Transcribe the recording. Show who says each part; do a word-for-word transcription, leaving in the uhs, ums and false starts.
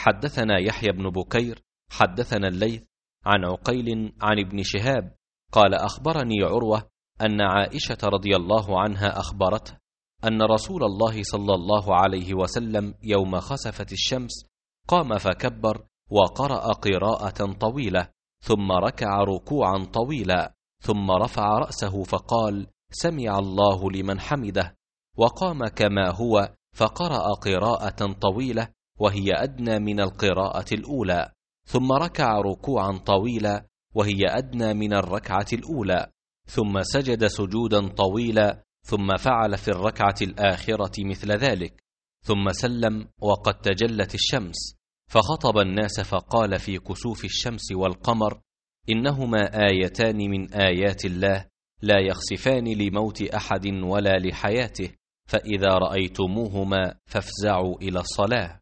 Speaker 1: حدثنا يحيى بن بكير حدثنا الليث عن عقيل عن ابن شهاب قال أخبرني عروة أن عائشة رضي الله عنها أخبرته أن رسول الله صلى الله عليه وسلم يوم خسفت الشمس قام فكبر وقرأ قراءة طويلة ثم ركع ركوعا طويلا ثم رفع رأسه فقال سمع الله لمن حمده، وقام كما هو فقرأ قراءة طويلة وهي أدنى من القراءة الأولى، ثم ركع ركوعا طويلا وهي أدنى من الركعة الأولى، ثم سجد سجودا طويلا، ثم فعل في الركعة الآخرة مثل ذلك، ثم سلم وقد تجلت الشمس، فخطب الناس فقال في كسوف الشمس والقمر إنهما آيتان من آيات الله لا يخسفان لموت أحد ولا لحياته، فإذا رأيتموهما فافزعوا إلى الصلاة.